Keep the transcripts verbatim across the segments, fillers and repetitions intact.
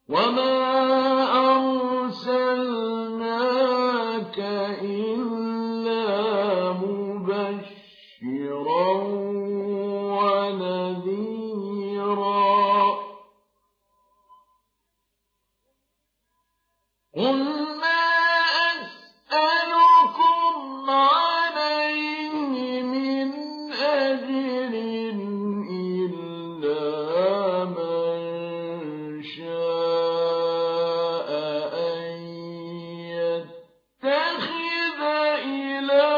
وما أرسلناك إلا مبشرا ونذيرا قل ما أسألكم عليه من أجر إلا من شاء أن يتخذ إلى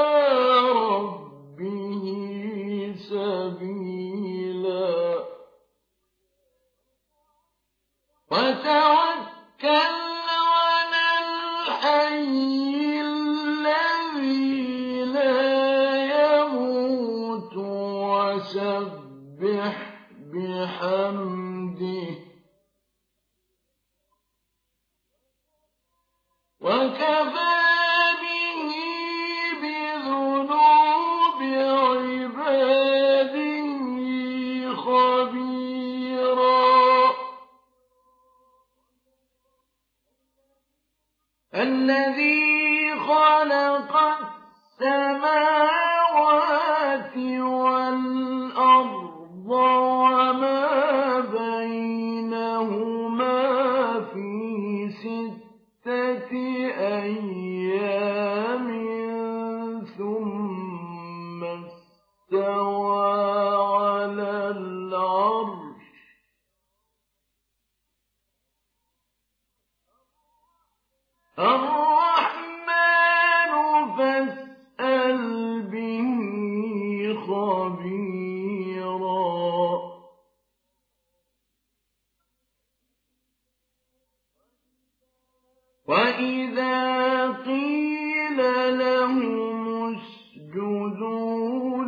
ربه سبيلا وتوكل على الحي الذي لا يموت وسبح بحمده وكفى به بذنوب عباده خبيرا الذي خلق السماوات والأرض وما بينهما في ستة أيام ثم استوى على العرش الرحمن فاسأل به خبيرا وإذا قيل لهم اسجدوا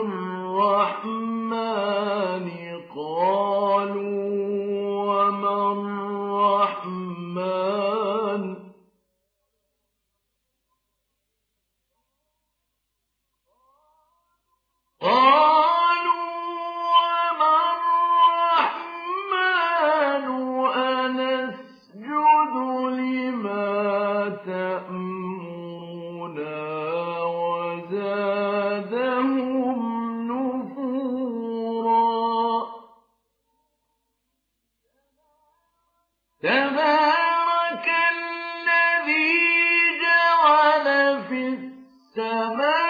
للرحمن قالوا وما الرحمن قالوا وما الرحمن أنسجد لما تأمرنا وزادهم نفورا تبارك الذي جعل في السماء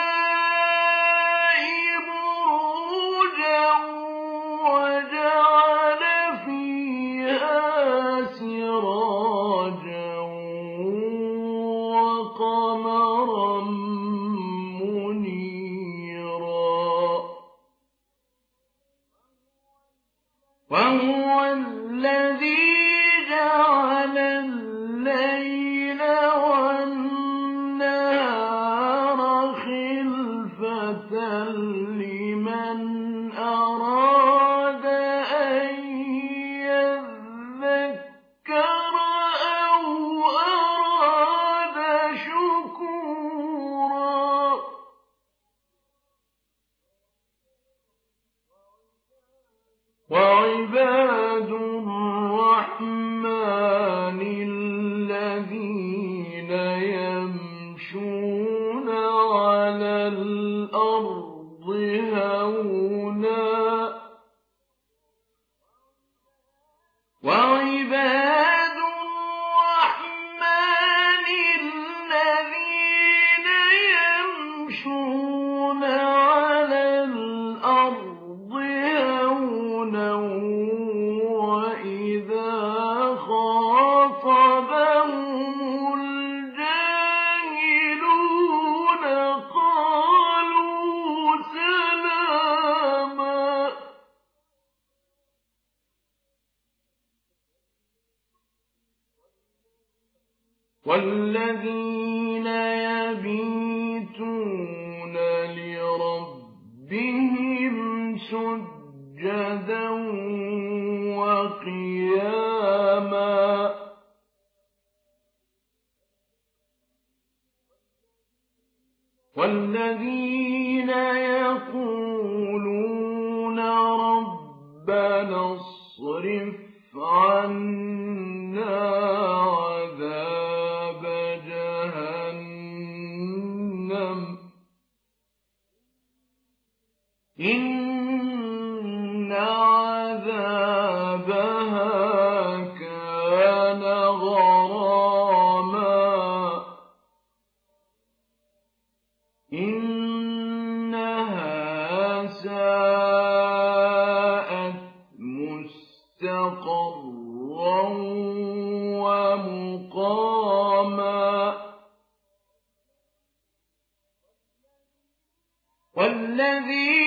وهو الذي جعل الليل والنهار خلفة لمن أراد أن يذكر أو أراد شكورا وعباد الرحمن الذين يمشون على الأرض هونا وعباد الرحمن الذين يمشون على الأرض هونا وإذا خاطبهم الجاهلون قالوا سلاما والذين يبيتون لربهم سجدا وقياما والذين يقولون ربنا اصرف عنا مستقرا ومقاما والذين